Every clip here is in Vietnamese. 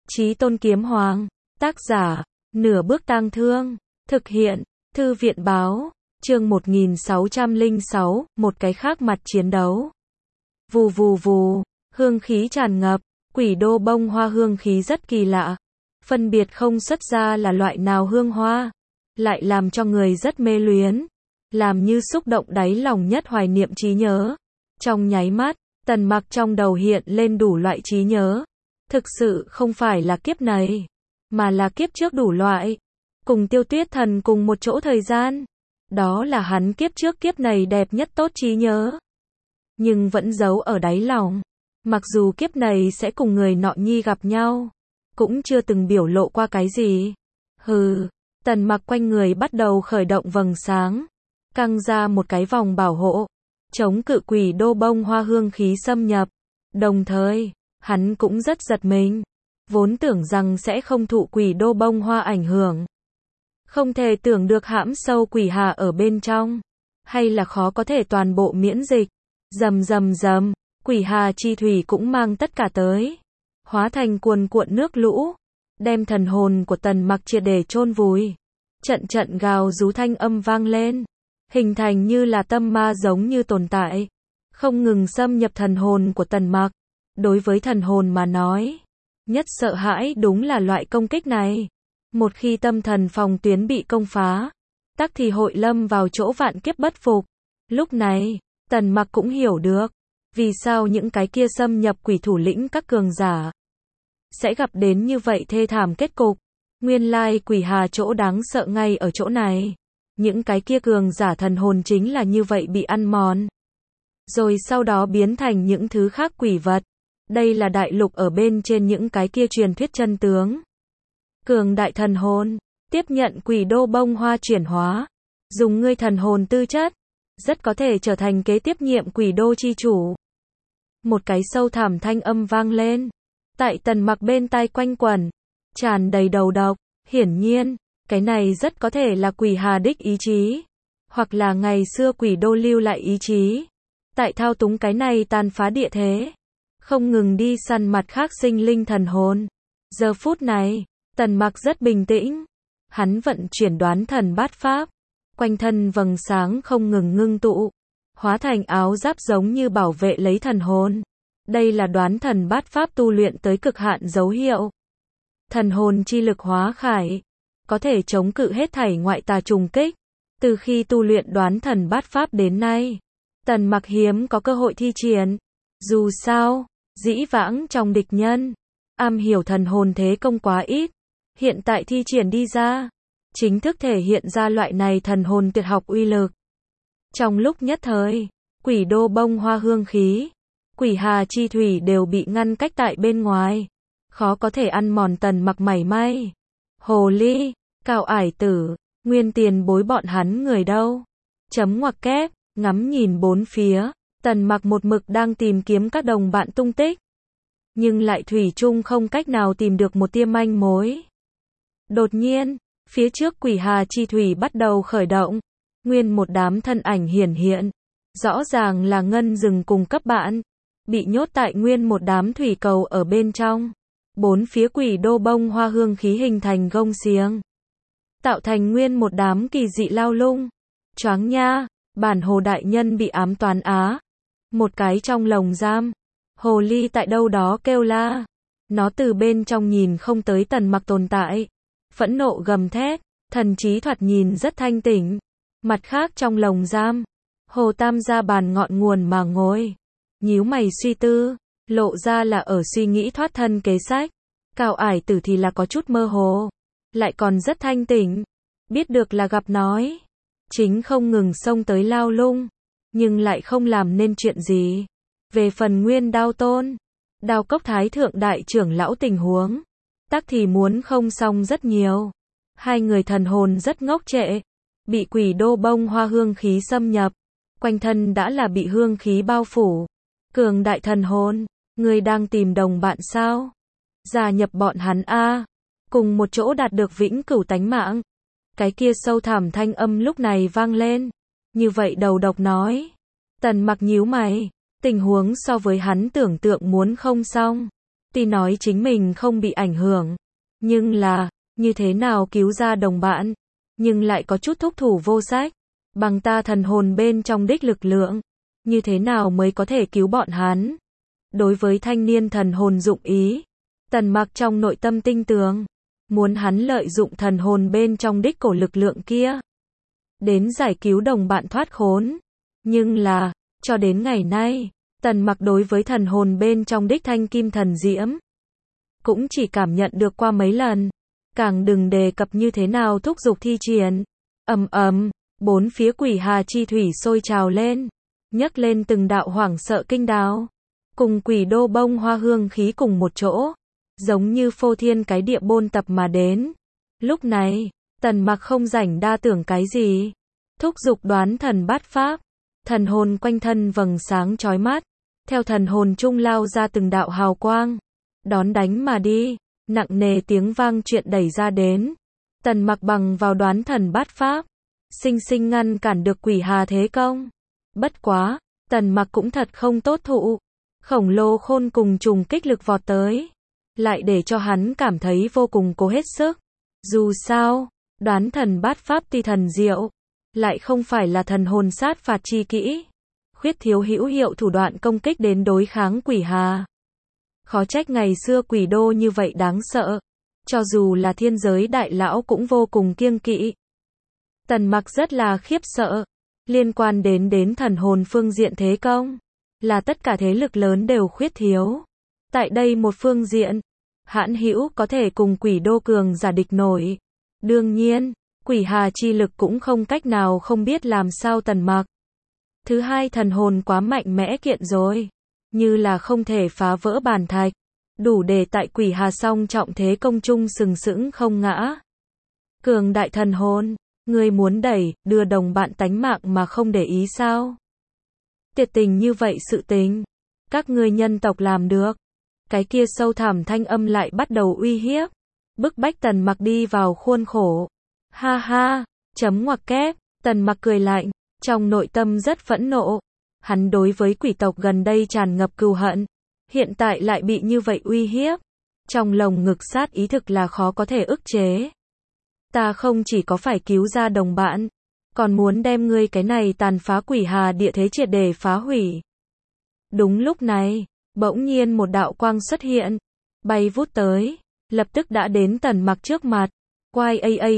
Chí Tôn Kiếm Hoàng. Tác giả, Nửa Bước Tang Thương. Thực hiện, Thư viện báo. Chương 1606, một cái khác mặt chiến đấu. Vù vù vù, hương khí tràn ngập, Quỷ Đô bông hoa hương khí rất kỳ lạ. Phân biệt không xuất ra là loại nào hương hoa, lại làm cho người rất mê luyến, làm như xúc động đáy lòng nhất hoài niệm trí nhớ. Trong nháy mắt, Tần Mặc trong đầu hiện lên đủ loại trí nhớ. Thực sự không phải là kiếp này, mà là kiếp trước đủ loại. Cùng Tiêu Tuyết Thần cùng một chỗ thời gian. Đó là hắn kiếp trước kiếp này đẹp nhất tốt trí nhớ. Nhưng vẫn giấu ở đáy lòng. Mặc dù kiếp này sẽ cùng người nọ nhi gặp nhau, cũng chưa từng biểu lộ qua cái gì. Hừ, Tần Mặc quanh người bắt đầu khởi động vầng sáng, căng ra một cái vòng bảo hộ, chống cự Quỷ Đô bông hoa hương khí xâm nhập. Đồng thời, hắn cũng rất giật mình, vốn tưởng rằng sẽ không thụ Quỷ Đô bông hoa ảnh hưởng. Không thể tưởng được hãm sâu quỷ hà ở bên trong, hay là khó có thể toàn bộ miễn dịch. Rầm rầm rầm, quỷ hà chi thủy cũng mang tất cả tới, hóa thành cuồn cuộn nước lũ, đem thần hồn của Tần Mặc triệt để chôn vùi. Trận trận gào rú thanh âm vang lên, hình thành như là tâm ma giống như tồn tại, không ngừng xâm nhập thần hồn của Tần Mặc. Đối với thần hồn mà nói, nhất sợ hãi đúng là loại công kích này. Một khi tâm thần phòng tuyến bị công phá, tắc thì hội lâm vào chỗ vạn kiếp bất phục. Lúc này, Tần Mặc cũng hiểu được, vì sao những cái kia xâm nhập quỷ thủ lĩnh các cường giả sẽ gặp đến như vậy thê thảm kết cục. Nguyên lai quỷ hà chỗ đáng sợ ngay ở chỗ này. Những cái kia cường giả thần hồn chính là như vậy bị ăn mòn, rồi sau đó biến thành những thứ khác quỷ vật. Đây là đại lục ở bên trên những cái kia truyền thuyết chân tướng. Cường đại thần hồn, tiếp nhận Quỷ Đô bông hoa chuyển hóa, dùng ngươi thần hồn tư chất, rất có thể trở thành kế tiếp nhiệm Quỷ Đô chi chủ. Một cái sâu thẳm thanh âm vang lên, tại Tần Mặc bên tai quanh quẩn, tràn đầy đầu độc. Hiển nhiên, cái này rất có thể là quỷ hà đích ý chí, hoặc là ngày xưa Quỷ Đô lưu lại ý chí, tại thao túng cái này tàn phá địa thế, không ngừng đi săn mặt khác sinh linh thần hồn. Giờ phút này, Tần Mặc rất bình tĩnh, hắn vận chuyển đoán thần bát pháp, quanh thân vầng sáng không ngừng ngưng tụ, hóa thành áo giáp giống như bảo vệ lấy thần hồn. Đây là đoán thần bát pháp tu luyện tới cực hạn dấu hiệu. Thần hồn chi lực hóa khải, có thể chống cự hết thảy ngoại tà trùng kích. Từ khi tu luyện đoán thần bát pháp đến nay, Tần Mặc hiếm có cơ hội thi triển. Dù sao, dĩ vãng trong địch nhân, am hiểu thần hồn thế công quá ít. Hiện tại thi triển đi ra, chính thức thể hiện ra loại này thần hồn tuyệt học uy lực. Trong lúc nhất thời, Quỷ Đô bông hoa hương khí, quỷ hà chi thủy đều bị ngăn cách tại bên ngoài, khó có thể ăn mòn Tần Mặc mảy may. Hồ ly, Cao Ải Tử, Nguyên Tiền Bối bọn hắn người đâu? Chấm ngoặc kép, ngắm nhìn bốn phía, Tần Mặc một mực đang tìm kiếm các đồng bạn tung tích, nhưng lại thủy chung không cách nào tìm được một tia manh mối. Đột nhiên, phía trước quỷ hà chi thủy bắt đầu khởi động, nguyên một đám thân ảnh hiển hiện, rõ ràng là ngân rừng cùng cấp bạn, bị nhốt tại nguyên một đám thủy cầu ở bên trong. Bốn phía Quỷ Đô bông hoa hương khí hình thành gông xiềng, tạo thành nguyên một đám kỳ dị lao lung. Choáng nha, bản hồ đại nhân bị ám toán á. Một cái trong lồng giam, hồ ly tại đâu đó kêu la. Nó từ bên trong nhìn không tới Tần Mặc tồn tại, phẫn nộ gầm thét, thần trí thoạt nhìn rất thanh tỉnh. Mặt khác trong lồng giam, Hồ Tam gia bàn ngọn nguồn mà ngồi, nhíu mày suy tư, lộ ra là ở suy nghĩ thoát thân kế sách. Cao Ải Tử thì là có chút mơ hồ, lại còn rất thanh tỉnh, biết được là gặp nói, chính không ngừng xông tới lao lung, nhưng lại không làm nên chuyện gì. Về phần Nguyên Đao Tôn, Đao Cốc Thái Thượng đại trưởng lão tình huống, tắc thì muốn không xong rất nhiều. Hai người thần hồn rất ngốc trệ, bị Quỷ Đô bông hoa hương khí xâm nhập, quanh thân đã là bị hương khí bao phủ. Cường đại thần hồn, người đang tìm đồng bạn sao? Gia nhập bọn hắn a, cùng một chỗ đạt được vĩnh cửu tánh mạng. Cái kia sâu thẳm thanh âm lúc này vang lên, như vậy đầu độc nói. Tần Mặc nhíu mày, tình huống so với hắn tưởng tượng muốn không xong. Tuy nói chính mình không bị ảnh hưởng, nhưng là, như thế nào cứu ra đồng bạn, nhưng lại có chút thúc thủ vô sách, bằng ta thần hồn bên trong đích lực lượng, như thế nào mới có thể cứu bọn hắn. Đối với thanh niên thần hồn dụng ý, Tần Mặc trong nội tâm tinh tường, muốn hắn lợi dụng thần hồn bên trong đích cổ lực lượng kia, đến giải cứu đồng bạn thoát khốn. Nhưng là, cho đến ngày nay, Tần Mặc đối với thần hồn bên trong đích thanh kim thần diễm, cũng chỉ cảm nhận được qua mấy lần, càng đừng đề cập như thế nào thúc giục thi triển. Ầm ầm, bốn phía quỷ hà chi thủy sôi trào lên, nhấc lên từng đạo hoảng sợ kinh đào, cùng quỷ đô bông hoa hương khí cùng một chỗ, giống như phô thiên cái địa bôn tập mà đến. Lúc này, Tần Mặc không rảnh đa tưởng cái gì, thúc giục đoán thần bát pháp, thần hồn quanh thân vầng sáng chói mắt, theo thần hồn trung lao ra từng đạo hào quang, đón đánh mà đi, nặng nề tiếng vang chuyện đẩy ra đến. Tần Mặc bằng vào đoán thần bát pháp, sinh sinh ngăn cản được quỷ hà thế công. Bất quá, Tần Mặc cũng thật không tốt thụ, khổng lồ khôn cùng trùng kích lực vọt tới, lại để cho hắn cảm thấy vô cùng cố hết sức. Dù sao, đoán thần bát pháp tuy thần diệu, lại không phải là thần hồn sát phạt chi kỹ, khuyết thiếu hữu hiệu thủ đoạn công kích đến đối kháng quỷ hà. Khó trách ngày xưa quỷ đô như vậy đáng sợ, cho dù là thiên giới đại lão cũng vô cùng kiêng kỵ. Tần Mặc rất là khiếp sợ, liên quan đến thần hồn phương diện thế công, là tất cả thế lực lớn đều khuyết thiếu. Tại đây một phương diện, hãn hữu có thể cùng quỷ đô cường giả địch nổi. Đương nhiên, quỷ hà chi lực cũng không cách nào không biết làm sao Tần Mặc. Thứ hai, thần hồn quá mạnh mẽ kiện rồi, như là không thể phá vỡ bàn thạch, đủ để tại quỷ hà song trọng thế công chung sừng sững không ngã. Cường đại thần hồn, ngươi muốn đẩy, đưa đồng bạn tánh mạng mà không để ý sao? Tuyệt tình như vậy sự tình, các ngươi nhân tộc làm được. Cái kia sâu thẳm thanh âm lại bắt đầu uy hiếp, bức bách Tần Mặc đi vào khuôn khổ. Ha ha, chấm ngoặc kép, Tần Mặc cười lạnh, trong nội tâm rất phẫn nộ. Hắn đối với quỷ tộc gần đây tràn ngập cừu hận, hiện tại lại bị như vậy uy hiếp, trong lồng ngực sát ý thực là khó có thể ức chế. Ta không chỉ có phải cứu ra đồng bạn, còn muốn đem ngươi cái này tàn phá quỷ hà địa thế triệt để phá hủy. Đúng lúc này, bỗng nhiên một đạo quang xuất hiện, bay vút tới, lập tức đã đến Tần Mặc trước mặt. Quai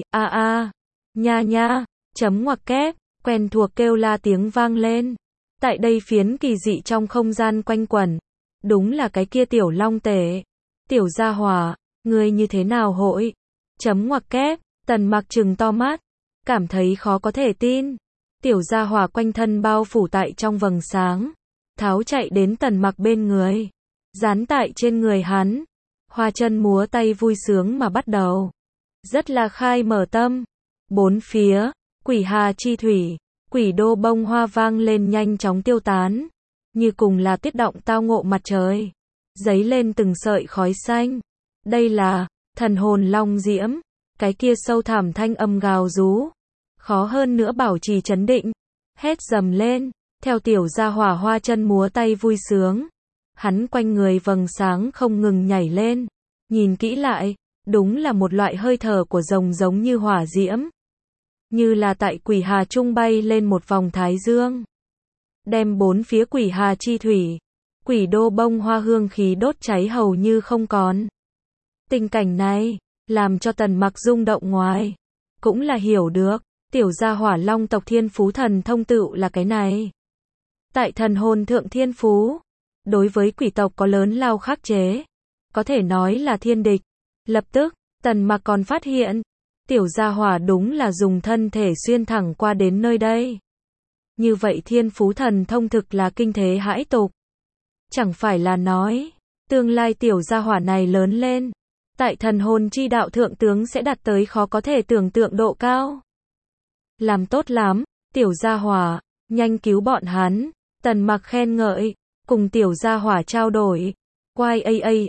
nha nha, chấm ngoặc kép, quen thuộc kêu la tiếng vang lên. Tại đây phiến kỳ dị trong không gian quanh quẩn, đúng là cái kia tiểu long tể. Tiểu gia hỏa, ngươi như thế nào hội? Chấm ngoặc kép, Tần Mặc trừng to mắt, cảm thấy khó có thể tin. Tiểu gia hỏa quanh thân bao phủ tại trong vầng sáng, tháo chạy đến Tần Mặc bên người, dán tại trên người hắn, hoa chân múa tay vui sướng mà bắt đầu. Rất là khai mở tâm. Bốn phía, quỷ hà chi thủy, quỷ đô bông hoa vang lên nhanh chóng tiêu tán, như cùng là tuyết động tao ngộ mặt trời, dấy lên từng sợi khói xanh. Đây là thần hồn long diễm, cái kia sâu thẳm thanh âm gào rú, khó hơn nữa bảo trì trấn định, hét dầm lên, theo tiểu gia hỏa hoa chân múa tay vui sướng. Hắn quanh người vầng sáng không ngừng nhảy lên, nhìn kỹ lại, đúng là một loại hơi thở của rồng giống như hỏa diễm, như là tại quỷ hà trung bay lên một vòng thái dương, đem bốn phía quỷ hà chi thủy, quỷ đô bông hoa hương khí đốt cháy hầu như không còn. Tình cảnh này, làm cho Tần Mặc rung động ngoài, cũng là hiểu được, tiểu gia hỏa long tộc thiên phú thần thông tựu là cái này. Tại thần hồn thượng thiên phú, đối với quỷ tộc có lớn lao khắc chế, có thể nói là thiên địch. Lập tức, Tần Mặc còn phát hiện, tiểu gia hỏa đúng là dùng thân thể xuyên thẳng qua đến nơi đây. Như vậy thiên phú thần thông thực là kinh thế hãi tục. Chẳng phải là nói, tương lai tiểu gia hỏa này lớn lên, tại thần hồn chi đạo thượng tướng sẽ đạt tới khó có thể tưởng tượng độ cao. Làm tốt lắm, tiểu gia hỏa, nhanh cứu bọn hắn. Tần Mặc khen ngợi, cùng tiểu gia hỏa trao đổi. Quai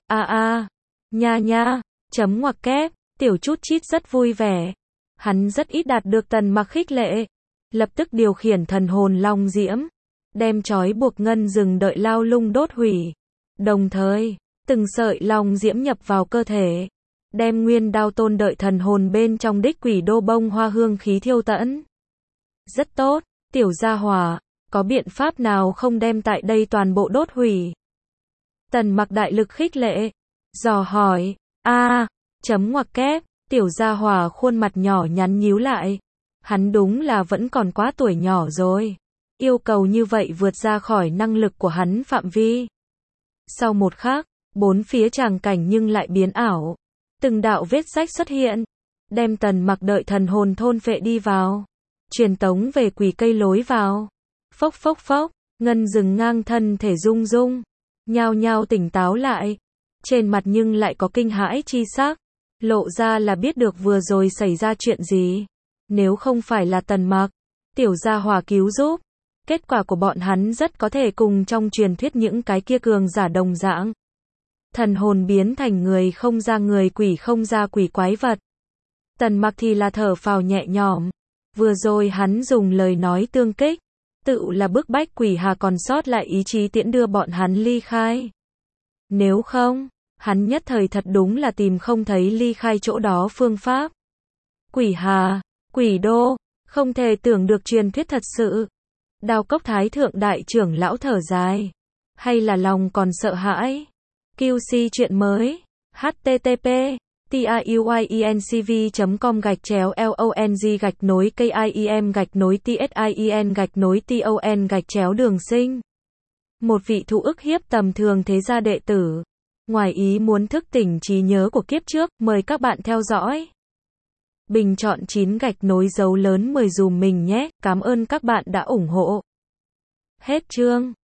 nha nha, chấm ngoặc kép, tiểu chút chít rất vui vẻ. Hắn rất ít đạt được Tần Mặc khích lệ, lập tức điều khiển thần hồn long diễm, đem trói buộc ngân rừng đợi lao lung đốt hủy. Đồng thời, Từng sợi long diễm nhập vào cơ thể, đem nguyên đao tôn đợi thần hồn bên trong đích quỷ đô bông hoa hương khí thiêu tẫn. Rất tốt, tiểu gia hỏa, có biện pháp nào không đem tại đây toàn bộ đốt hủy? Tần Mặc đại lực khích lệ, dò hỏi, chấm ngoặc kép, tiểu gia hỏa khuôn mặt nhỏ nhắn nhíu lại. Hắn đúng là vẫn còn quá tuổi nhỏ rồi. Yêu cầu như vậy vượt ra khỏi năng lực của hắn phạm vi. Sau một khắc, bốn phía tràng cảnh nhưng lại biến ảo. Từng đạo vết rách xuất hiện, đem Tần Mặc đợi thần hồn thôn phệ đi vào. Truyền tống về quỷ cây lối vào. Phốc phốc phốc, ngân rừng ngang thân thể rung rung. Nhao nhao tỉnh táo lại. Trên mặt nhưng lại có kinh hãi chi sắc. Lộ ra là biết được vừa rồi xảy ra chuyện gì. Nếu không phải là Tần Mặc, tiểu gia hỏa cứu giúp, kết quả của bọn hắn rất có thể cùng trong truyền thuyết những cái kia cường giả đồng dạng. Thần hồn biến thành người không ra người, quỷ không ra quỷ quái vật. Tần Mặc thì là thở phào nhẹ nhõm. Vừa rồi hắn dùng lời nói tương kích, tự là bức bách quỷ hà còn sót lại ý chí tiễn đưa bọn hắn ly khai. Nếu không, hắn nhất thời thật đúng là tìm không thấy ly khai chỗ đó phương pháp. Quỷ hà, quỷ đô, không thể tưởng được truyền thuyết thật sự. Đao Cốc Thái Thượng Đại trưởng lão thở dài. Hay là lòng còn sợ hãi? QC chuyện mới. http tiuyencv.com/long-KIEM-TSIEN-TON-đường sinh. Một vị thụ ức hiếp tầm thường thế gia đệ tử. Ngoài ý muốn thức tỉnh trí nhớ của kiếp trước, mời các bạn theo dõi. Bình chọn 9 gạch nối dấu lớn 10 dùm mình nhé, cảm ơn các bạn đã ủng hộ. Hết chương.